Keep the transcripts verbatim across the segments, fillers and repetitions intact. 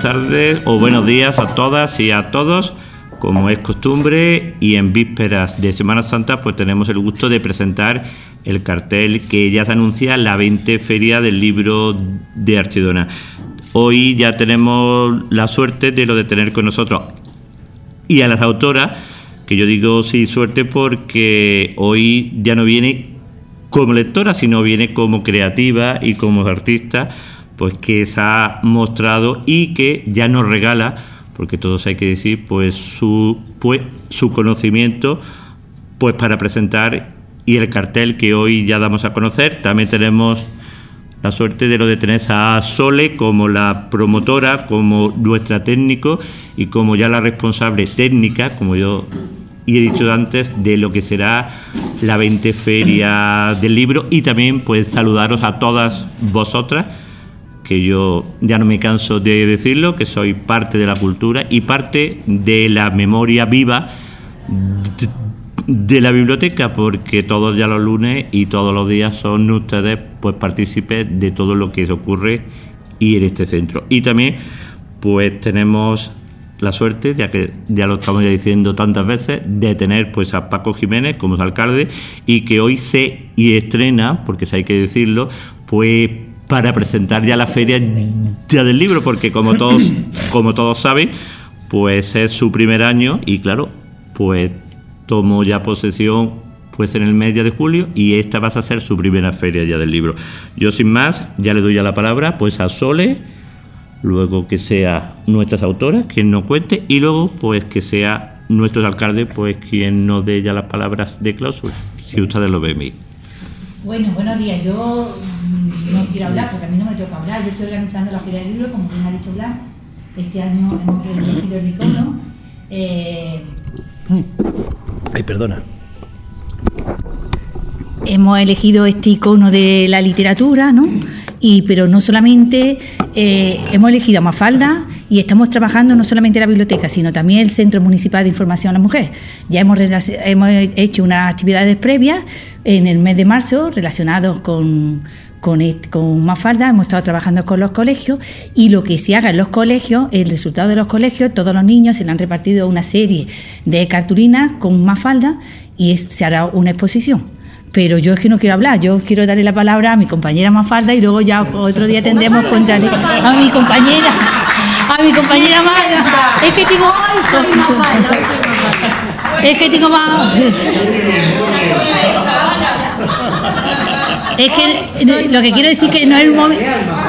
tardes o buenos días a todas y a todos. Como es costumbre y en vísperas de Semana Santa, pues tenemos el gusto de presentar el cartel que ya se anuncia la veinte Feria del Libro de Archidona. Hoy ya tenemos la suerte de lo de tener con nosotros y a las autoras, que yo digo sí suerte porque hoy ya no viene como lectora, sino viene como creativa y como artista, pues que se ha mostrado y que ya nos regala, porque todos hay que decir, pues su, pues, su conocimiento, pues para presentar, y el cartel que hoy ya damos a conocer. También tenemos la suerte de lo de tener a Sole como la promotora, como nuestra técnico y como ya la responsable técnica, como yo y he dicho antes, de lo que será la veinte Feria del Libro. Y también pues saludaros a todas vosotras, que yo ya no me canso de decirlo, que soy parte de la cultura y parte de la memoria viva de, de la biblioteca, porque todos ya los lunes y todos los días son ustedes pues partícipes de todo lo que ocurre y en este centro. Y también pues tenemos la suerte, ya que ya lo estamos ya diciendo tantas veces, de tener pues a Paco Jiménez como alcalde, y que hoy se y estrena, porque eso hay que decirlo, pues para presentar ya la feria ya del libro, porque como todos como todos saben, pues es su primer año y claro, pues tomó ya posesión pues en el mes ya de julio, y esta va a ser su primera feria ya del libro. Yo sin más ya le doy ya la palabra pues a Sole, luego que sea nuestras autoras quien nos cuente, y luego pues que sea nuestros alcaldes pues quien nos dé ya las palabras de clausura, si ustedes lo ven bien. Bueno, buenos días. Yo no quiero hablar porque a mí no me toca hablar. Yo estoy organizando la Feria del Libro, como bien ha dicho Blas. Este año hemos elegido el icono. Eh, Ay, perdona. Hemos elegido este icono de la literatura, ¿no? Y, pero no solamente eh, hemos elegido a Mafalda, y estamos trabajando no solamente en la biblioteca, sino también el Centro Municipal de Información a la Mujer. Ya hemos, hemos hecho unas actividades previas en el mes de marzo relacionados con, con, con Mafalda. Hemos estado trabajando con los colegios, y lo que se haga en los colegios, el resultado de los colegios, todos los niños se le han repartido una serie de cartulinas con Mafalda, y es, se hará una exposición. Pero yo es que no quiero hablar, yo quiero darle la palabra a mi compañera Mafalda, y luego ya otro día tendremos que contarle a mi compañera, a mi compañera Mafalda. Es que tengo... Es que tengo más... Es que lo que quiero decir que no es un momento...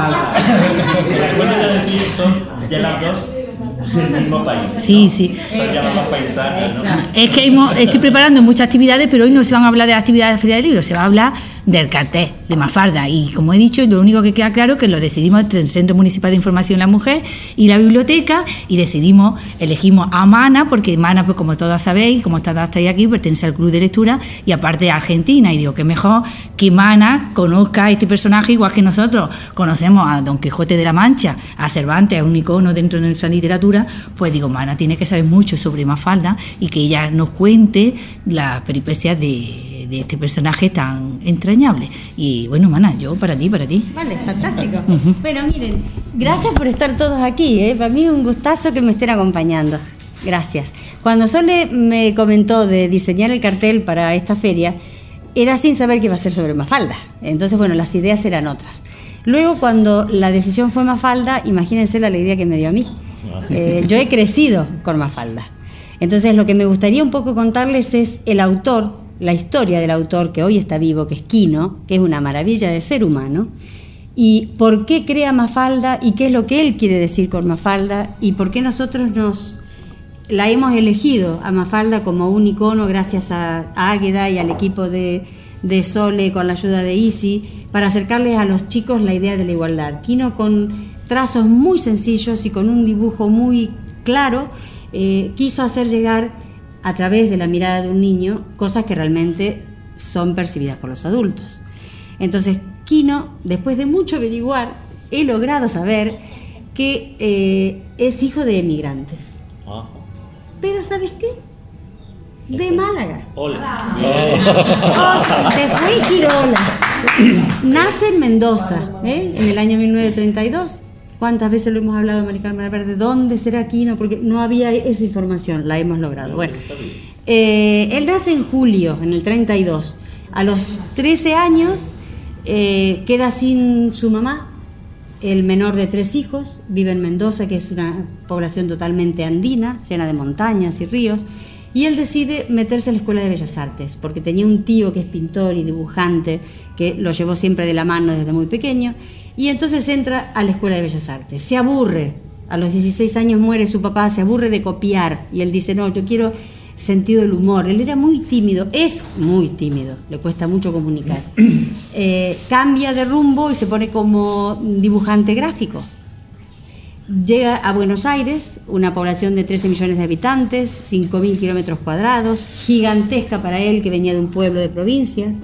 Ya las dos del mismo país. Sí, sí. O sea, ya vamos paisanas, ¿no? Es que hemos, estoy preparando muchas actividades, pero hoy no se van a hablar de las actividades de la Feria del Libro, se va a hablar del cartel de Mafalda. Y como he dicho, lo único que queda claro es que lo decidimos entre el Centro Municipal de Información a la Mujer y la biblioteca, y decidimos, elegimos a Mana, porque Mana, pues como todas sabéis, como todas estáis aquí, pertenece al Club de Lectura y aparte a Argentina, y digo que mejor que Mana conozca a este personaje igual que nosotros conocemos a Don Quijote de la Mancha, a Cervantes, a un icono dentro de nuestra literatura. Pues digo, Mana tiene que saber mucho sobre Mafalda, y que ella nos cuente las peripecias de, de este personaje tan entrañable. Y bueno, Mana, yo para ti, para ti. Vale, fantástico. Uh-huh. Bueno, miren, gracias por estar todos aquí, ¿eh? Para mí es un gustazo que me estén acompañando. Gracias. Cuando Sole me comentó de diseñar el cartel para esta feria, era sin saber que iba a ser sobre Mafalda. Entonces, bueno, las ideas eran otras. Luego, cuando la decisión fue Mafalda, imagínense la alegría que me dio a mí. Eh, yo he crecido con Mafalda. Entonces, lo que me gustaría un poco contarles es el autor, la historia del autor que hoy está vivo, que es Quino, que es una maravilla de ser humano, y por qué crea Mafalda y qué es lo que él quiere decir con Mafalda, y por qué nosotros nos la hemos elegido a Mafalda como un icono gracias a, a Águeda y al equipo de, de Sole con la ayuda de Isi, para acercarles a los chicos la idea de la igualdad. Quino, con trazos muy sencillos y con un dibujo muy claro, eh, quiso hacer llegar a través de la mirada de un niño cosas que realmente son percibidas por los adultos. Entonces, Quino, después de mucho averiguar, he logrado saber que eh, es hijo de emigrantes. Ah. Pero ¿sabes qué? De Málaga. Hola. Oh, de Fuengirola. Nace en Mendoza, ¿eh? En el año mil novecientos treinta y dos. ¿Cuántas veces lo hemos hablado, Mari Carmen Valverde? ¿Dónde será Quino? Porque no había esa información, la hemos logrado. Bueno, eh, él nace en julio, en el treinta y dos. A los trece años eh, queda sin su mamá, el menor de tres hijos, vive en Mendoza, que es una población totalmente andina, llena de montañas y ríos, y él decide meterse a la Escuela de Bellas Artes, porque tenía un tío que es pintor y dibujante, que lo llevó siempre de la mano desde muy pequeño, y entonces entra a la Escuela de Bellas Artes. Se aburre, a los dieciséis años muere su papá, se aburre de copiar, y él dice, no, yo quiero sentido del humor. Él era muy tímido, es muy tímido, le cuesta mucho comunicar. Eh, cambia de rumbo y se pone como dibujante gráfico. Llega a Buenos Aires, una población de trece millones de habitantes, cinco mil kilómetros cuadrados, gigantesca para él, que venía de un pueblo de provincias.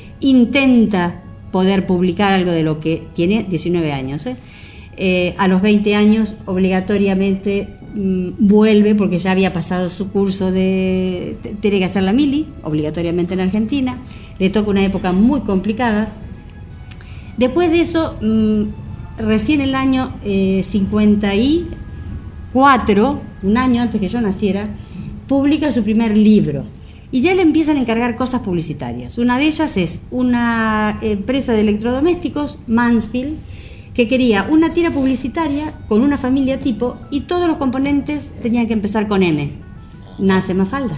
Intenta poder publicar algo de lo que tiene diecinueve años. ¿eh? Eh, a los veinte años, obligatoriamente mmm, vuelve, porque ya había pasado su curso de... Tiene que hacer la mili, obligatoriamente en Argentina. Le toca una época muy complicada. Después de eso, mmm, recién el año eh, cincuenta y cuatro, un año antes que yo naciera, publica su primer libro. Y ya le empiezan a encargar cosas publicitarias. Una de ellas es una empresa de electrodomésticos, Mansfield, que quería una tira publicitaria con una familia tipo, y todos los componentes tenían que empezar con M. Nace Mafalda.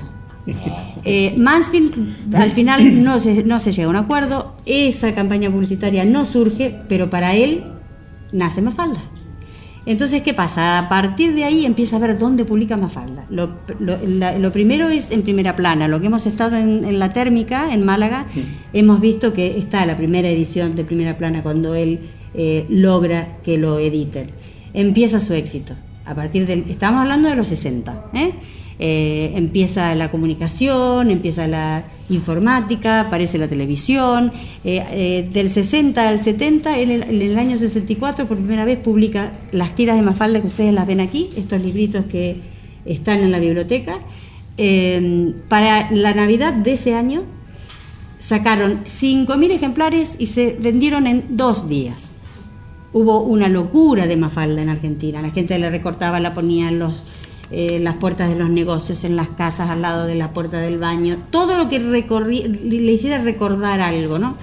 Eh, Mansfield al final no se, no se llega a un acuerdo, esa campaña publicitaria no surge, pero para él nace Mafalda. Entonces, ¿qué pasa? A partir de ahí empieza a ver dónde publica Mafalda. Lo, lo, la, lo primero es en Primera Plana. Lo que hemos estado en, en la Térmica, en Málaga, sí. Hemos visto que está la primera edición de Primera Plana cuando él eh, logra que lo editen. Empieza su éxito. A partir del, estamos hablando de los sesenta, ¿eh? Eh, empieza la comunicación, empieza la informática, aparece la televisión. Eh, eh, del sesenta al setenta, en el, en el año sesenta y cuatro, por primera vez publica las tiras de Mafalda que ustedes las ven aquí, estos libritos que están en la biblioteca. Eh, para la Navidad de ese año sacaron cinco mil ejemplares y se vendieron en dos días. Hubo una locura de Mafalda en Argentina. La gente le recortaba, la ponía en los Eh, las puertas de los negocios, en las casas, al lado de la puerta del baño, todo lo que recorrí, le hiciera recordar algo, ¿no?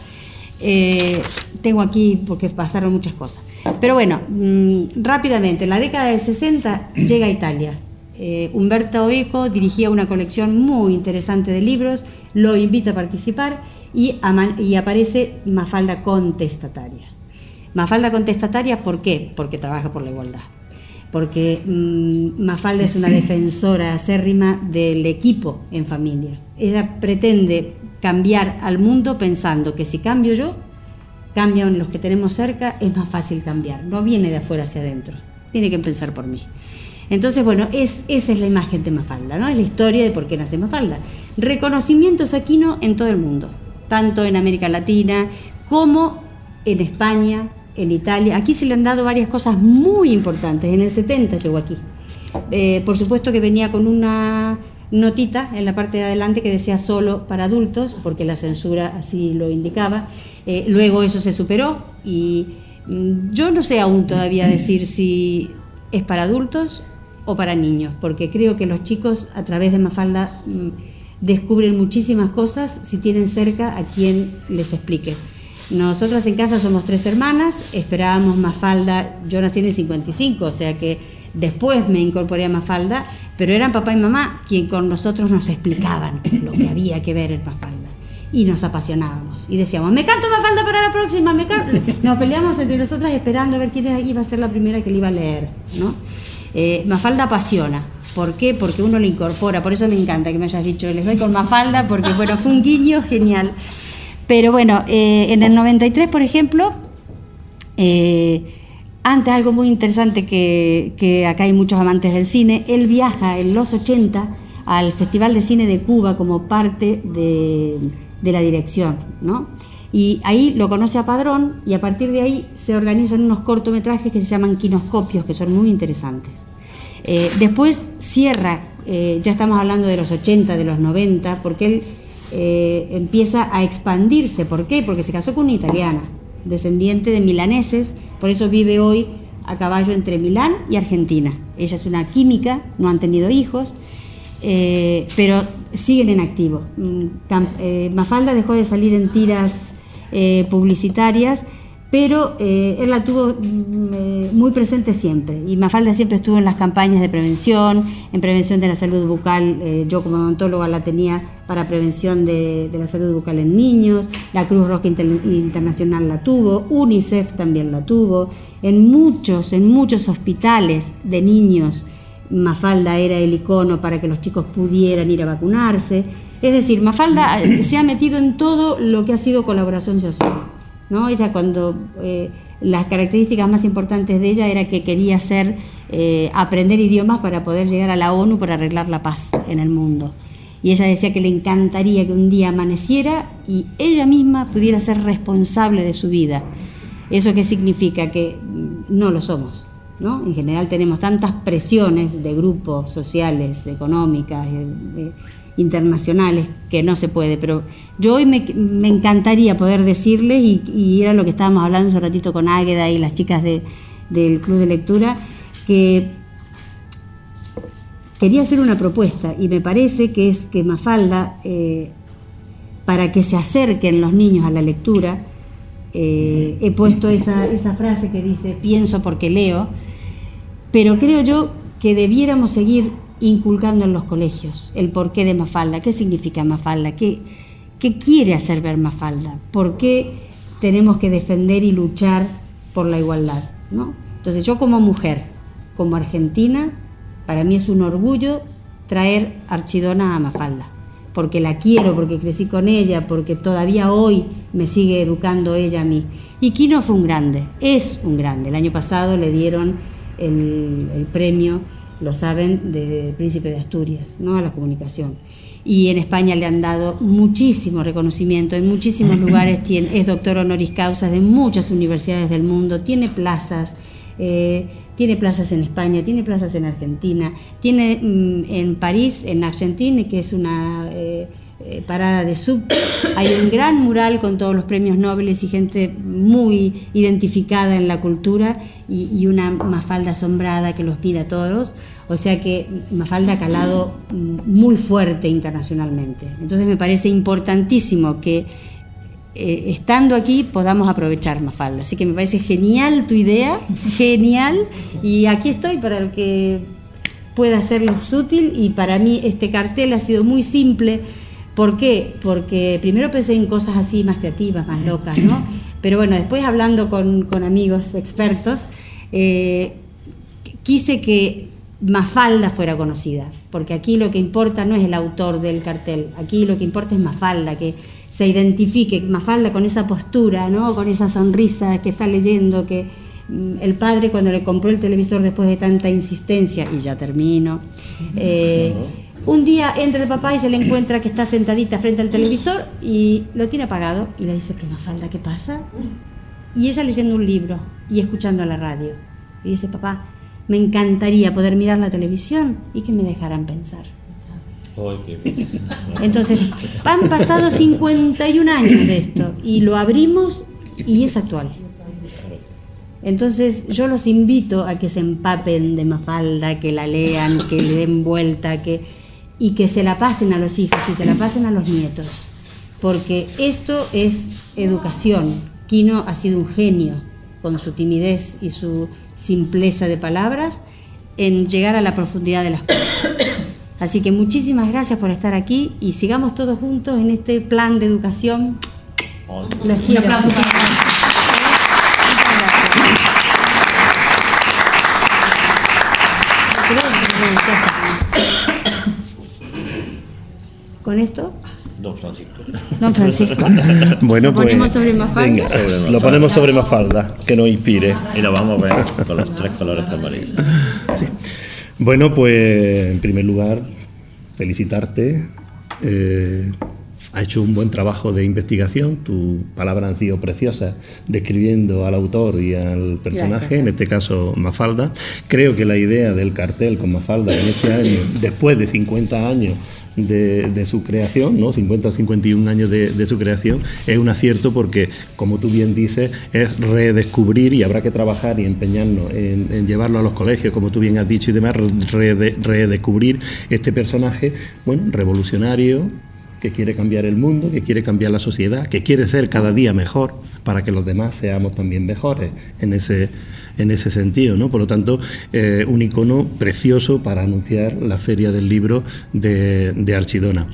Eh, tengo aquí porque pasaron muchas cosas. Pero bueno, mmm, rápidamente, en la década del sesenta llega a Italia. Eh, Umberto Eco dirigía una colección muy interesante de libros, lo invita a participar y, a, y aparece Mafalda Contestataria. Mafalda Contestataria, ¿por qué? Porque trabaja por la igualdad. Porque mmm, Mafalda es una defensora acérrima del equipo en familia. Ella pretende cambiar al mundo pensando que si cambio yo, cambian los que tenemos cerca, es más fácil cambiar. No viene de afuera hacia adentro, tiene que pensar por mí. Entonces, bueno, es, esa es la imagen de Mafalda, ¿no? Es la historia de por qué nace Mafalda. Reconocimientos aquí no en todo el mundo, tanto en América Latina como en España, en Italia. Aquí se le han dado varias cosas muy importantes. En el setenta llegó aquí. Eh, por supuesto que venía con una notita en la parte de adelante que decía solo para adultos, porque la censura así lo indicaba. Eh, luego eso se superó y mm, yo no sé aún todavía decir si es para adultos o para niños, porque creo que los chicos a través de Mafalda mm, descubren muchísimas cosas si tienen cerca a quien les explique. Nosotras en casa somos tres hermanas, esperábamos Mafalda, yo nací en el cincuenta y cinco, o sea que después me incorporé a Mafalda, pero eran papá y mamá quien con nosotros nos explicaban lo que había que ver en Mafalda. Y nos apasionábamos, y decíamos, me canto Mafalda para la próxima, me canto. Nos peleamos entre nosotras esperando a ver quién iba a ser la primera que le iba a leer, ¿no? Eh, Mafalda apasiona. ¿Por qué? Porque uno le incorpora, por eso me encanta que me hayas dicho, les doy con Mafalda, porque bueno, fue un guiño genial. Pero bueno, eh, en el noventa y tres, por ejemplo, eh, antes algo muy interesante que, que acá hay muchos amantes del cine, él viaja en los ochenta al Festival de Cine de Cuba como parte de, de la dirección, ¿no? Y ahí lo conoce a Padrón y a partir de ahí se organizan unos cortometrajes que se llaman quinoscopios, que son muy interesantes. Eh, después cierra, eh, ya estamos hablando de los ochenta, de los noventa, porque él Eh, empieza a expandirse. ¿Por qué? Porque se casó con una italiana, descendiente de milaneses, por eso vive hoy a caballo entre Milán y Argentina. Ella es una química, no han tenido hijos, eh, pero siguen en activo. Eh, Mafalda dejó de salir en tiras eh, publicitarias, pero eh, él la tuvo eh, muy presente siempre, y Mafalda siempre estuvo en las campañas de prevención, en prevención de la salud bucal. Eh, yo como odontóloga la tenía para prevención de, de la salud bucal en niños, la Cruz Roja Inter Internacional la tuvo, UNICEF también la tuvo, en muchos, en muchos hospitales de niños Mafalda era el icono para que los chicos pudieran ir a vacunarse. Es decir, Mafalda se ha metido en todo lo que ha sido colaboración social, ¿no? Ella cuando eh, las características más importantes de ella era que quería hacer eh, aprender idiomas para poder llegar a la ONU para arreglar la paz en el mundo, y ella decía que le encantaría que un día amaneciera y ella misma pudiera ser responsable de su vida. ¿Eso qué significa? Que no lo somos, ¿no? En general tenemos tantas presiones de grupos sociales, económicas, eh, eh, internacionales, que no se puede, pero yo hoy me, me encantaría poder decirles, y, y era lo que estábamos hablando hace un ratito con Águeda y las chicas de, del Club de Lectura, que quería hacer una propuesta, y me parece que es que Mafalda, eh, para que se acerquen los niños a la lectura, eh, he puesto esa, esa frase que dice pienso porque leo, pero creo yo que debiéramos seguir inculcando en los colegios el porqué de Mafalda, qué significa Mafalda, qué, qué quiere hacer ver Mafalda, por qué tenemos que defender y luchar por la igualdad, ¿no? Entonces yo como mujer, como argentina, para mí es un orgullo traer Archidona a Mafalda, porque la quiero, porque crecí con ella, porque todavía hoy me sigue educando ella a mí. Y Quino fue un grande, es un grande. El año pasado le dieron el, el premio, lo saben, de Príncipe de Asturias, ¿no?, a la comunicación. Y en España le han dado muchísimo reconocimiento, en muchísimos lugares tiene, es doctor honoris causa de muchas universidades del mundo, tiene plazas, eh, tiene plazas en España, tiene plazas en Argentina, tiene mm, en París, en Argentina, que es una eh, eh, parada de subte, hay un gran mural con todos los premios Nobel y gente muy identificada en la cultura, y, y una Mafalda asombrada que los mira a todos. O sea que Mafalda ha calado muy fuerte internacionalmente. Entonces me parece importantísimo que eh, estando aquí podamos aprovechar Mafalda. Así que me parece genial tu idea, genial, y aquí estoy para lo que pueda serles útil. Y para mí este cartel ha sido muy simple. ¿Por qué? Porque primero pensé en cosas así más creativas, más locas, ¿no? Pero bueno, después hablando con, con amigos expertos, eh, quise que Mafalda fuera conocida, porque aquí lo que importa no es el autor del cartel, aquí lo que importa es Mafalda, que se identifique Mafalda con esa postura, ¿no?, con esa sonrisa que está leyendo, que mm, el padre cuando le compró el televisor después de tanta insistencia, y ya termino, eh, un día entra el papá y se le encuentra que está sentadita frente al televisor y lo tiene apagado, y le dice, pero Mafalda, ¿qué pasa? Y ella leyendo un libro y escuchando la radio, y dice, papá, me encantaría poder mirar la televisión y que me dejaran pensar. Entonces, han pasado cincuenta y un años de esto y lo abrimos y es actual. Entonces, yo los invito a que se empapen de Mafalda, que la lean, que le den vuelta, que, y que se la pasen a los hijos y se la pasen a los nietos, porque esto es educación. Quino ha sido un genio con su timidez y su simpleza de palabras en llegar a la profundidad de las cosas. Así que muchísimas gracias por estar aquí y sigamos todos juntos en este plan de educación. Los quiero. Un aplauso para todos. ¿Con esto? Don Francisco. Don Francisco. Bueno, ¿Lo pues, ponemos sobre Mafalda? Venga, sobre lo ponemos sobre Mafalda, que nos inspire. Y lo vamos a ver con los tres colores amarillos. Sí. Bueno, pues en primer lugar, felicitarte. Eh, has hecho un buen trabajo de investigación. Tus palabras han sido preciosas describiendo al autor y al personaje, gracias. En este caso Mafalda. Creo que la idea del cartel con Mafalda en este año, después de cincuenta años, de, de su creación, ¿no? cincuenta o cincuenta y un años de, de su creación, es un acierto porque, como tú bien dices, es redescubrir, y habrá que trabajar y empeñarnos en, en llevarlo a los colegios, como tú bien has dicho y demás, rede, redescubrir este personaje, bueno, revolucionario, que quiere cambiar el mundo, que quiere cambiar la sociedad, que quiere ser cada día mejor para que los demás seamos también mejores en ese, en ese sentido, ¿no? Por lo tanto, eh, un icono precioso para anunciar la Feria del Libro de, de Archidona.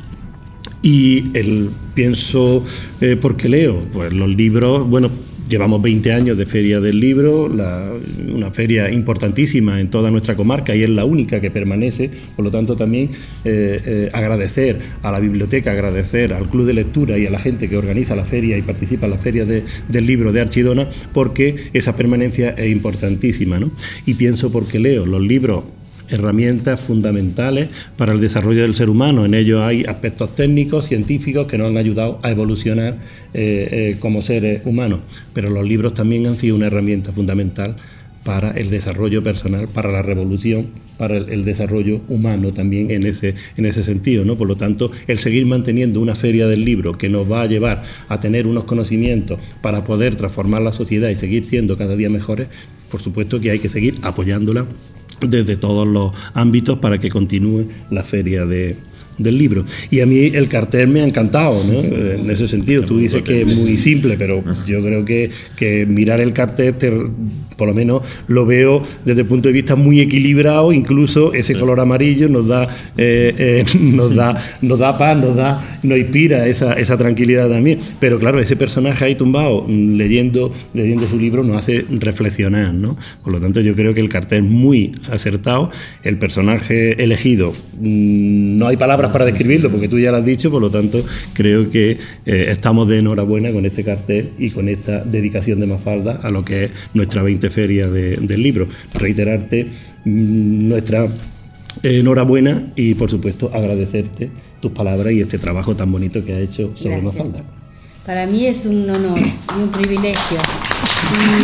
Y el, pienso, eh, ¿por qué leo? Pues los libros, bueno, llevamos veinte años de Feria del Libro, la, una feria importantísima en toda nuestra comarca y es la única que permanece, por lo tanto también eh, eh, agradecer a la biblioteca, agradecer al Club de Lectura y a la gente que organiza la feria y participa en la Feria de, del Libro de Archidona, porque esa permanencia es importantísima, ¿no? Y pienso porque leo los libros, herramientas fundamentales para el desarrollo del ser humano. En ellos hay aspectos técnicos, científicos que nos han ayudado a evolucionar eh, eh, como seres humanos, pero los libros también han sido una herramienta fundamental para el desarrollo personal, para la revolución, para el, el desarrollo humano también en ese, en ese sentido, ¿no? Por lo tanto, el seguir manteniendo una feria del libro que nos va a llevar a tener unos conocimientos para poder transformar la sociedad y seguir siendo cada día mejores, por supuesto que hay que seguir apoyándola desde todos los ámbitos para que continúe la feria de, del libro. Y a mí el cartel me ha encantado, ¿no? En ese sentido, tú dices que es muy simple, pero yo creo que, que mirar el cartel, te, por lo menos lo veo desde el punto de vista muy equilibrado, incluso ese color amarillo nos da eh, eh, nos da nos da paz, nos da nos inspira esa, esa tranquilidad también. Pero claro, ese personaje ahí tumbado, leyendo, leyendo su libro, nos hace reflexionar, ¿no? Por lo tanto, yo creo que el cartel es muy acertado, el personaje elegido, no hay palabras para describirlo porque tú ya lo has dicho, por lo tanto creo que eh, estamos de enhorabuena con este cartel y con esta dedicación de Mafalda a lo que es nuestra veinte Feria de, del Libro. Reiterarte mmm, nuestra enhorabuena y por supuesto agradecerte tus palabras y este trabajo tan bonito que has hecho sobre Gracias. Mafalda. Para mí es un honor y un privilegio. Y,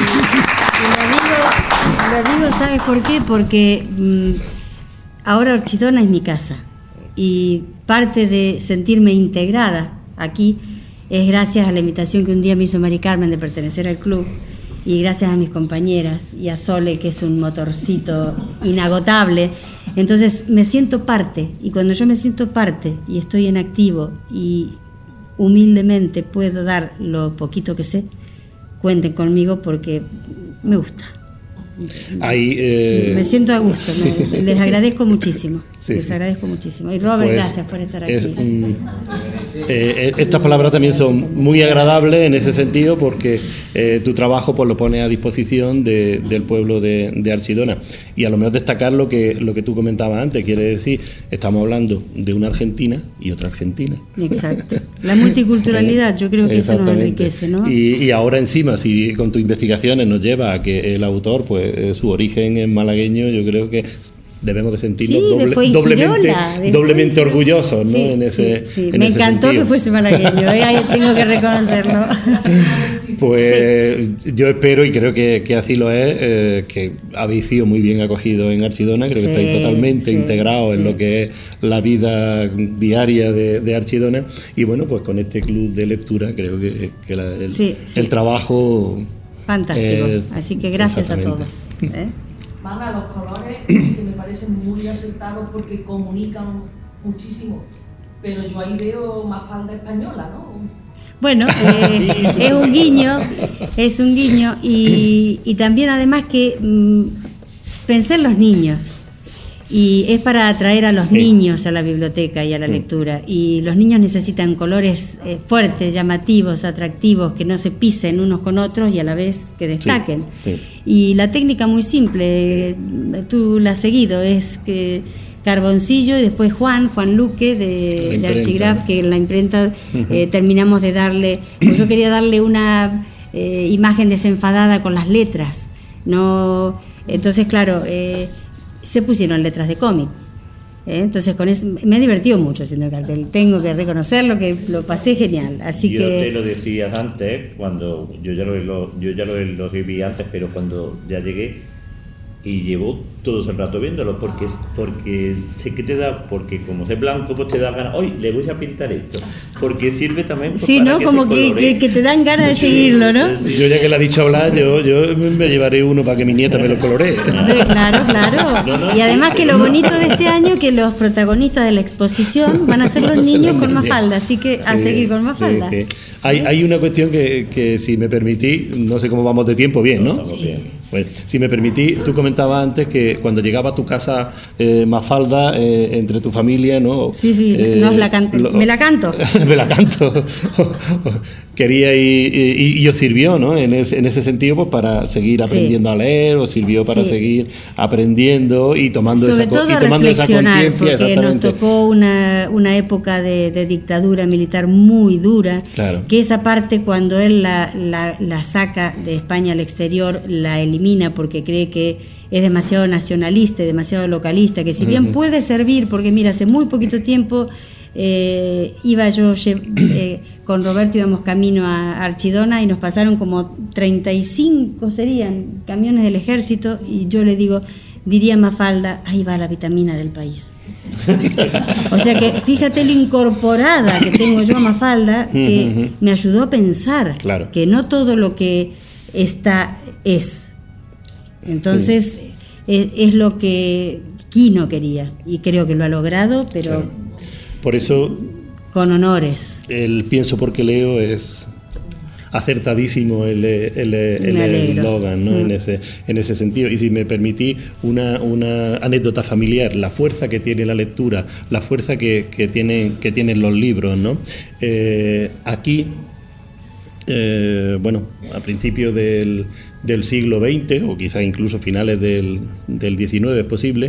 y lo digo, lo digo, ¿sabes por qué? Porque mmm, ahora Archidona es mi casa y parte de sentirme integrada aquí es gracias a la invitación que un día me hizo Mari Carmen de pertenecer al club y gracias a mis compañeras y a Sole, que es un motorcito inagotable. Entonces me siento parte, y cuando yo me siento parte y estoy en activo y humildemente puedo dar lo poquito que sé, cuenten conmigo porque me gusta. Ahí, eh, me siento a gusto, me, les agradezco muchísimo, sí, les sí. agradezco muchísimo. Y Robert, pues, gracias por estar aquí. Es, mm, eh, estas palabras también son muy agradables en ese sentido porque eh, tu trabajo pues lo pone a disposición de, del pueblo de, de Archidona. Y a lo mejor destacar lo que, lo que tú comentabas antes, quiere decir, estamos hablando de una Argentina y otra Argentina. Exacto. La multiculturalidad, yo creo que eso nos enriquece, ¿no? Y, y ahora encima, si con tus investigaciones nos lleva a que el autor, pues su origen es malagueño, yo creo que debemos de sentirnos sí, doble, de doblemente, doblemente orgullosos, ¿no? Sí, en ese, sí, sí. En me ese encantó sentido. que fuese malagueño, ¿eh? Ahí tengo que reconocerlo. Pues sí. Yo espero y creo que, que así lo es, eh, que habéis sido muy bien acogidos en Archidona, creo sí, que estáis totalmente sí, integrados sí. en lo que es la vida diaria de, de Archidona y bueno, pues con este club de lectura creo que, que la, el, sí, sí. el trabajo... Fantástico, eh, así que gracias a todos. ¿eh? Van a los colores que me parecen muy acertados porque comunican muchísimo, pero yo ahí veo Mafalda española, ¿no? Bueno, eh, es un guiño, es un guiño y, y también además que mmm, pensé en los niños y es para atraer a los niños a la biblioteca y a la lectura y los niños necesitan colores eh, fuertes, llamativos, atractivos, que no se pisen unos con otros y a la vez que destaquen. Sí, sí. Y la técnica muy simple, tú la has seguido, es que Carboncillo y después Juan, Juan Luque de, de Archigraf, que en la imprenta eh, terminamos de darle, pues yo quería darle una eh, imagen desenfadada con las letras, no, entonces claro, eh, se pusieron letras de cómic. ¿Eh? Entonces con eso me he divertido mucho haciendo el cartel, tengo que reconocerlo, que lo pasé genial. Así yo que te lo decías antes, cuando yo ya lo, lo, yo ya lo, lo escribí antes, pero cuando ya llegué y llevo todo el rato viéndolo porque porque sé que te da, porque como es blanco pues te da ganas, hoy le voy a pintar esto, porque sirve también pues, sí, para ¿no? que Como que, que, que te dan ganas de seguirlo, ¿no? Sí. Yo ya que le ha dicho hablar, yo, yo me llevaré uno para que mi nieta me lo coloree. Claro, claro. No, no, y además sí, que lo bonito de este año es que los protagonistas de la exposición van a ser los niños con Mafalda, así que a Sí, seguir con Mafalda. sí, sí. Hay, hay una cuestión que, que, si me permitís, no sé cómo vamos de tiempo, bien, ¿no? Estamos bien. Pues, si me permitís, tú comentabas antes que cuando llegaba a tu casa eh, Mafalda, eh, entre tu familia, ¿no? Sí, sí, Eh, nos la cante- lo- me la canto. me la canto. Quería y, y, y os sirvió, ¿no? En ese, en ese sentido, pues para seguir aprendiendo Sí. a leer, os sirvió para Sí. seguir aprendiendo y tomando Sobre esa, co- todo y a tomando esa reflexionar, conciencia. porque nos Exactamente. tocó una, una época de, de dictadura militar muy dura, Claro. que esa parte cuando él la, la, la saca de España al exterior, la elimina porque cree que es demasiado nacionalista y demasiado localista, que si bien puede servir, porque mira, hace muy poquito tiempo eh, iba yo lle- eh, con Roberto, íbamos camino a Archidona y nos pasaron como treinta y cinco serían camiones del ejército y yo le digo, diría Mafalda, ahí va la vitamina del país. O sea que fíjate lo incorporada que tengo yo a Mafalda, que me ayudó a pensar Claro. que no todo lo que está es. Entonces es, es lo que Quino quería y creo que lo ha logrado, pero Claro. Por eso con honores. el pienso porque leo es acertadísimo el el el Me alegro. eslogan, ¿no? Mm. En ese en ese sentido. Y si me permitís una, una anécdota familiar, la fuerza que tiene la lectura, la fuerza que, que tienen que tienen los libros, ¿no? Eh, aquí eh, bueno, a principios del, del siglo veinte, o quizás incluso finales del, del diecinueve es posible,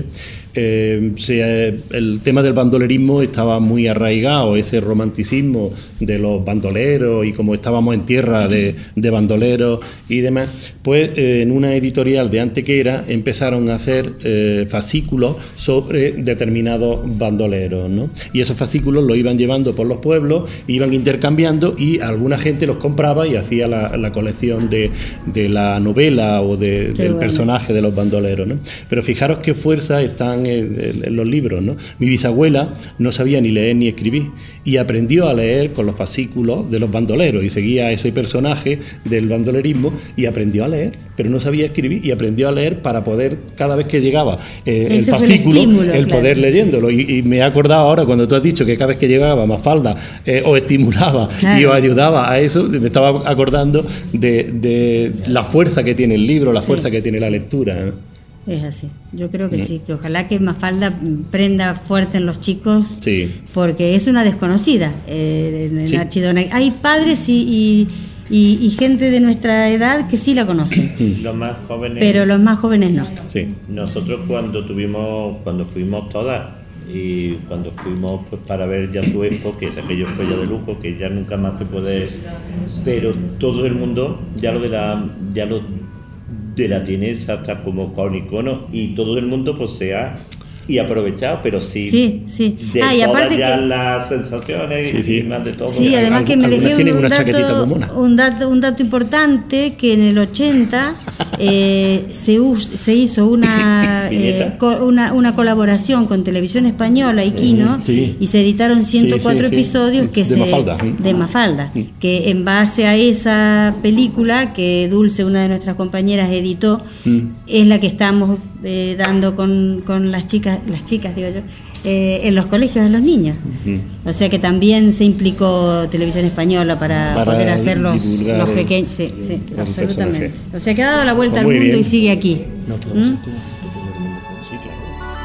eh, se, el tema del bandolerismo estaba muy arraigado, ese romanticismo de los bandoleros y como estábamos en tierra de, de bandoleros y demás, pues eh, en una editorial de Antequera empezaron a hacer eh, fascículos sobre determinados bandoleros, ¿no? Y esos fascículos los iban llevando por los pueblos, iban intercambiando y alguna gente los compraba y hacía la, la colección de, de la novela o de, del bueno. personaje de los bandoleros, ¿no? Pero fijaros qué fuerza están en, en, en los libros, ¿no? Mi bisabuela no sabía ni leer ni escribir y aprendió a leer con los fascículos de los bandoleros y seguía a ese personaje del bandolerismo y aprendió a leer, pero no sabía escribir y aprendió a leer para poder, cada vez que llegaba eh, el Ese fue el fascículo, estímulo, el claro. poder leyéndolo. Y, y me he acordado ahora cuando tú has dicho que cada vez que llegaba Mafalda eh, os estimulaba Claro. y os ayudaba a eso, me estaba acordando de, de la fuerza que tiene el libro, la fuerza Sí, que tiene la lectura, ¿no? Es así. Yo creo que sí, que ojalá que Mafalda prenda fuerte en los chicos, Sí. porque es una desconocida eh, en, en Sí. Archidona. Hay padres y, y, y- y gente de nuestra edad que sí la conocen, Los más jóvenes. pero los más jóvenes no. Sí. Nosotros cuando tuvimos, cuando fuimos todas y cuando fuimos pues para ver ya su expo, que es aquello fue ya de lujo, que ya nunca más se puede, pero todo el mundo ya lo de la, ya lo de la tienes hasta como con icono y todo el mundo pues se ha y aprovechado, pero sí, Sí, sí. de Ah, y todas aparte ya que- las sensaciones Sí, sí. y más de todo. Sí, Al- además que me algunas dejé tienen un una chaquetita dato, muy mona. un dato, un dato importante, que en el ochenta eh, se, us- se hizo una, Viñeta. eh, co- una una colaboración con Televisión Española y Quino, sí. y se editaron ciento cuatro Sí, sí, sí. episodios que De se Mafalda. de Mafalda, que en base a esa película que Dulce, una de nuestras compañeras, editó, es la que estamos eh, dando con, con las chicas, las chicas digo yo, eh, en los colegios de los niños. O sea que también se implicó Televisión Española para, Para poder hacer los, divulgar los el- pequeños. Sí, sí, el absolutamente. personaje. O sea que ha dado la vuelta Pues al muy mundo bien. y sigue aquí. ¿Mm? Sí, claro.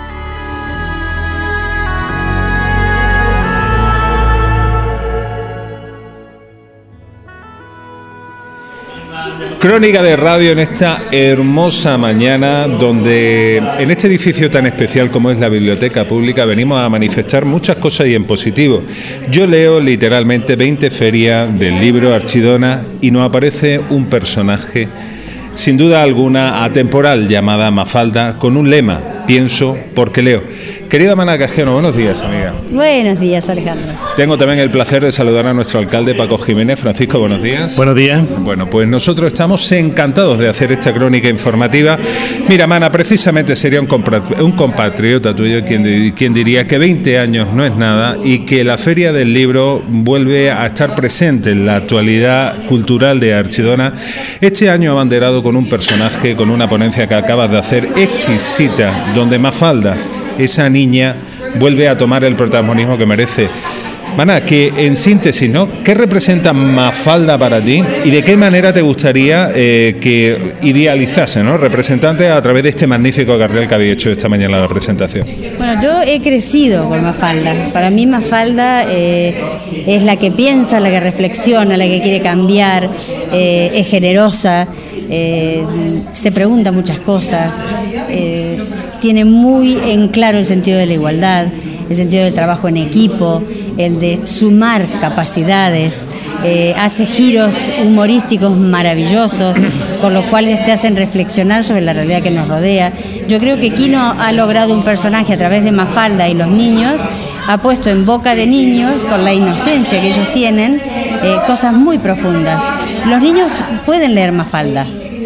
Crónica de Radio en esta hermosa mañana, donde en este edificio tan especial como es la Biblioteca Pública venimos a manifestar muchas cosas y en positivo. Yo leo literalmente veinte ferias del libro Archidona y nos aparece un personaje sin duda alguna atemporal llamada Mafalda, con un lema, pienso porque leo, Querida Mana Casqueno, buenos días, amiga. Buenos días, Alejandro. Tengo también el placer de saludar a nuestro alcalde Paco Jiménez. Francisco, buenos días. Buenos días. Bueno, pues nosotros estamos encantados de hacer esta crónica informativa. Mira, Mana, precisamente sería un, compatri- un compatriota tuyo quien, quien diría que veinte años no es nada y que la Feria del Libro vuelve a estar presente en la actualidad cultural de Archidona. Este año abanderado con un personaje, con una ponencia que acabas de hacer exquisita, donde Mafalda, esa niña, vuelve a tomar el protagonismo que merece. Mana, que en síntesis, ¿no? ¿Qué representa Mafalda para ti y de qué manera te gustaría eh, que idealizase, ¿no? Representante a través de este magnífico cartel que habéis hecho esta mañana en la presentación? Bueno, yo he crecido con Mafalda. Para mí Mafalda eh, es la que piensa, la que reflexiona, la que quiere cambiar, eh, es generosa, eh, se pregunta muchas cosas, eh, tiene muy en claro el sentido de la igualdad, el sentido del trabajo en equipo, el de sumar capacidades, eh, hace giros humorísticos maravillosos, con los cuales te hacen reflexionar sobre la realidad que nos rodea. Yo creo que Quino ha logrado un personaje a través de Mafalda y los niños, ha puesto en boca de niños, por la inocencia que ellos tienen, eh, cosas muy profundas. Los niños pueden leer Mafalda.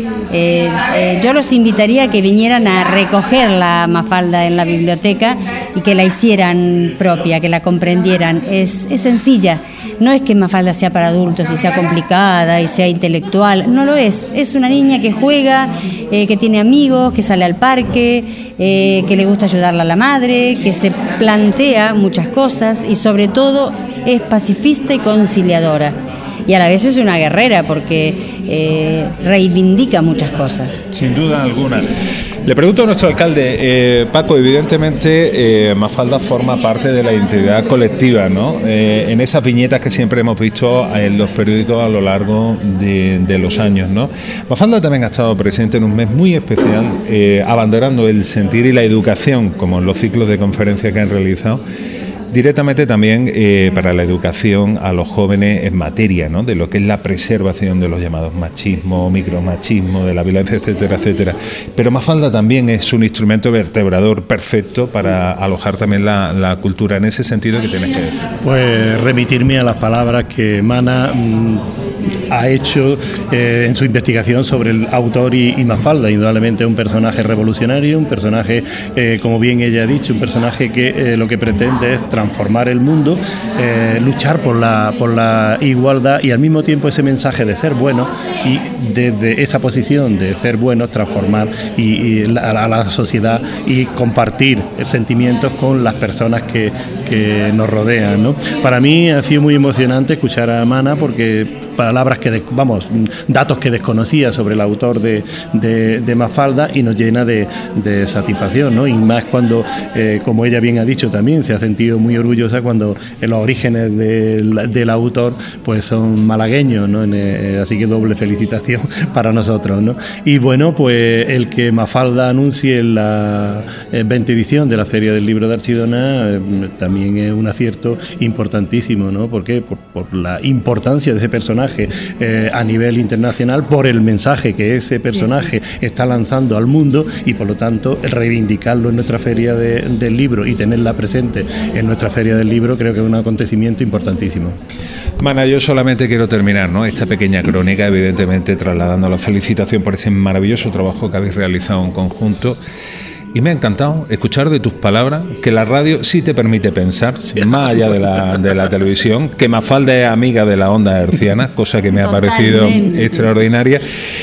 Eh, eh, yo los invitaría a que vinieran a recoger la Mafalda en la biblioteca y que la hicieran propia, que la comprendieran. Es, es sencilla, no es que Mafalda sea para adultos y sea complicada y sea intelectual, no lo es. Es una niña que juega, eh, que tiene amigos, que sale al parque, eh, que le gusta ayudarla a la madre, que se plantea muchas cosas y sobre todo es pacifista y conciliadora. Y a la vez es una guerrera porque eh, reivindica muchas cosas. Sin duda alguna. Le pregunto a nuestro alcalde, eh, Paco, evidentemente eh, Mafalda forma parte de la identidad colectiva, ¿no? Eh, en esas viñetas que siempre hemos visto en los periódicos a lo largo de, de los años, ¿no? Mafalda también ha estado presente en un mes muy especial, eh, abanderando el sentir y la educación, como en los ciclos de conferencia que han realizado, directamente también eh, para la educación a los jóvenes en materia, ¿no? De lo que es la preservación de los llamados machismo, micromachismo, de la violencia, etcétera, etcétera. Pero Mafalda también es un instrumento vertebrador perfecto para alojar también la, la cultura. En ese sentido, ¿qué tienes que decir? Pues remitirme a las palabras que Mana mmm, ha hecho eh, en su investigación sobre el autor y, y Mafalda. Indudablemente un personaje revolucionario, un personaje, eh, como bien ella ha dicho, un personaje que eh, lo que pretende es transformar el mundo, eh, luchar por la, por la igualdad y al mismo tiempo ese mensaje de ser bueno y desde esa posición de ser bueno transformar y, y la, a la sociedad y compartir sentimientos con las personas que, que nos rodean, ¿no? Para mí ha sido muy emocionante escuchar a Mana porque palabras que, vamos, datos que desconocía sobre el autor de, de, de Mafalda y nos llena de, de satisfacción, ¿no? Y más cuando, eh, como ella bien ha dicho también, se ha sentido muy orgullosa cuando los orígenes del, del autor pues son malagueños, ¿no? Eh, así que doble felicitación para nosotros, ¿no? Y bueno, pues el que Mafalda anuncie la eh, veinte edición de la Feria del Libro de Archidona eh, también es un acierto importantísimo, ¿no? ¿Por qué? Por, por la importancia de ese personaje Eh, a nivel internacional, por el mensaje que ese personaje sí, sí. está lanzando al mundo y por lo tanto reivindicarlo en nuestra feria de, del libro y tenerla presente en nuestra feria del libro creo que es un acontecimiento importantísimo. Mana, yo solamente quiero terminar, ¿no?, esta pequeña crónica, evidentemente trasladando la felicitación por ese maravilloso trabajo que habéis realizado en conjunto. Y me ha encantado escuchar de tus palabras que la radio sí te permite pensar, sí, más allá de la, de la televisión, que Mafalda es amiga de la onda herciana, cosa que me ha parecido extraordinaria.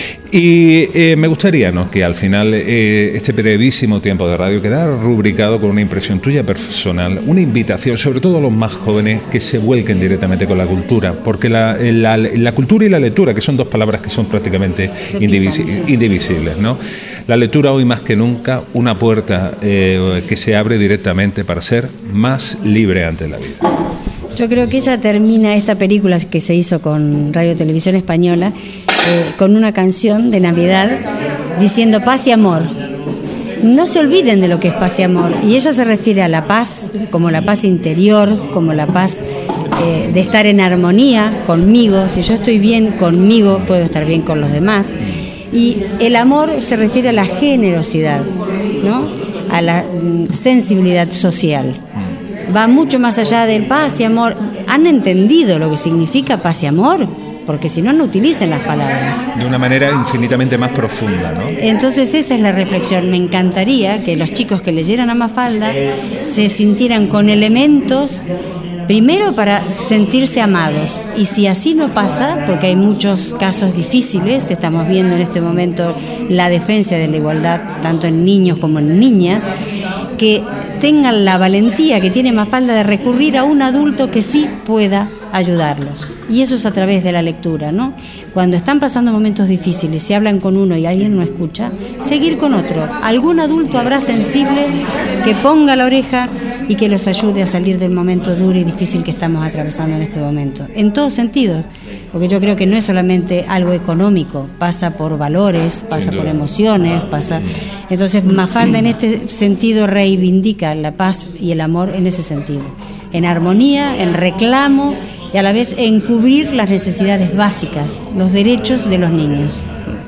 Y eh, me gustaría, ¿no?, que al final eh, este brevísimo tiempo de radio quedara rubricado con una impresión tuya personal, una invitación, sobre todo a los más jóvenes, que se vuelquen directamente con la cultura, porque la, la, la cultura y la lectura, que son dos palabras que son prácticamente indivisi- indivisibles, ¿no? La lectura hoy más que nunca, una puerta eh, que se abre directamente para ser más libre ante la vida. Yo creo que ella termina esta película que se hizo con Radio Televisión Española eh, con una canción de Navidad diciendo paz y amor. No se olviden de lo que es paz y amor. Y ella se refiere a la paz como la paz interior, como la paz eh, de estar en armonía conmigo. Si yo estoy bien conmigo, puedo estar bien con los demás. Y el amor se refiere a la generosidad, ¿no?, a la mm, sensibilidad social. Va mucho más allá del paz y amor. ¿Han entendido lo que significa paz y amor? Porque si no, no utilicen las palabras. De una manera infinitamente más profunda, ¿no? Entonces esa es la reflexión. Me encantaría que los chicos que leyeran a Mafalda se sintieran con elementos, primero para sentirse amados, y si así no pasa, porque hay muchos casos difíciles, estamos viendo en este momento la defensa de la igualdad tanto en niños como en niñas, que tengan la valentía que tiene Mafalda de recurrir a un adulto que sí pueda ayudarlos. Y eso es a través de la lectura, ¿no? Cuando están pasando momentos difíciles, si hablan con uno y alguien no escucha, seguir con otro. Algún adulto habrá sensible que ponga la oreja y que los ayude a salir del momento duro y difícil que estamos atravesando en este momento. En todos sentidos, porque yo creo que no es solamente algo económico, pasa por valores, pasa por emociones, pasa... Entonces Mafalda en este sentido reivindica la paz y el amor en ese sentido, en armonía, en reclamo y a la vez en cubrir las necesidades básicas, los derechos de los niños.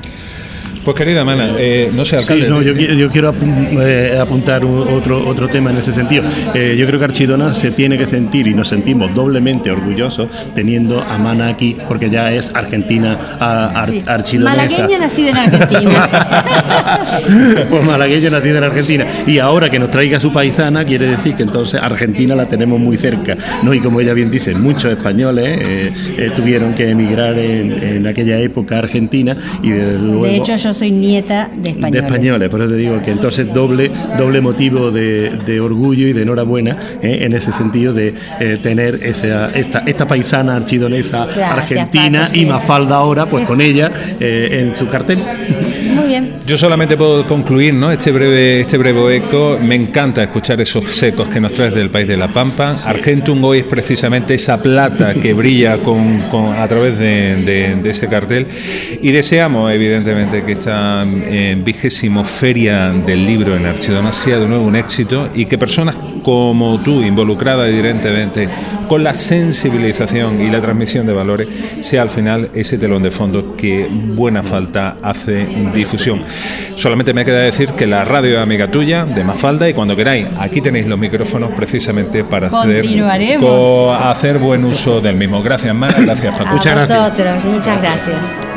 Pues querida Mana, eh, no sé, alcalde. Sí, no, yo, yo quiero eh, apuntar un, otro otro tema en ese sentido. Eh, yo creo que Archidona se tiene que sentir, y nos sentimos doblemente orgullosos teniendo a Mana aquí, porque ya es argentina a, ar, sí. archidonesa. Malagueña nacida en Argentina. Pues malagueña nacida en Argentina. Y ahora que nos traiga su paisana, quiere decir que entonces Argentina la tenemos muy cerca, ¿no? Y como ella bien dice, muchos españoles eh, eh, tuvieron que emigrar en, en aquella época a Argentina, y desde luego... De hecho, yo soy nieta de españoles. De españoles, por eso te digo que entonces doble doble motivo de, de orgullo y de enhorabuena eh, en ese sentido de eh, tener esa, esta, esta paisana archidonesa. Gracias, argentina, Paco, sí. Y Mafalda ahora, pues sí, con ella eh, en su cartel. Muy bien. Yo solamente puedo concluir, ¿no? Este breve, este breve eco. Me encanta escuchar esos ecos que nos traes del país de la Pampa. Sí. Argentum hoy es precisamente esa plata que brilla con, con, a través de, de, de ese cartel, y deseamos evidentemente que esta eh, vigésimo feria del libro en Archidona sea de nuevo un éxito, y que personas como tú, involucradas directamente con la sensibilización y la transmisión de valores, sea al final ese telón de fondo que buena falta hace difusión. Solamente me queda decir que la radio es amiga tuya, de Mafalda, y cuando queráis, aquí tenéis los micrófonos precisamente para hacer, co- hacer buen uso del mismo. Gracias, Mara, gracias, Paco. A muchas vosotros, gracias. Muchas gracias.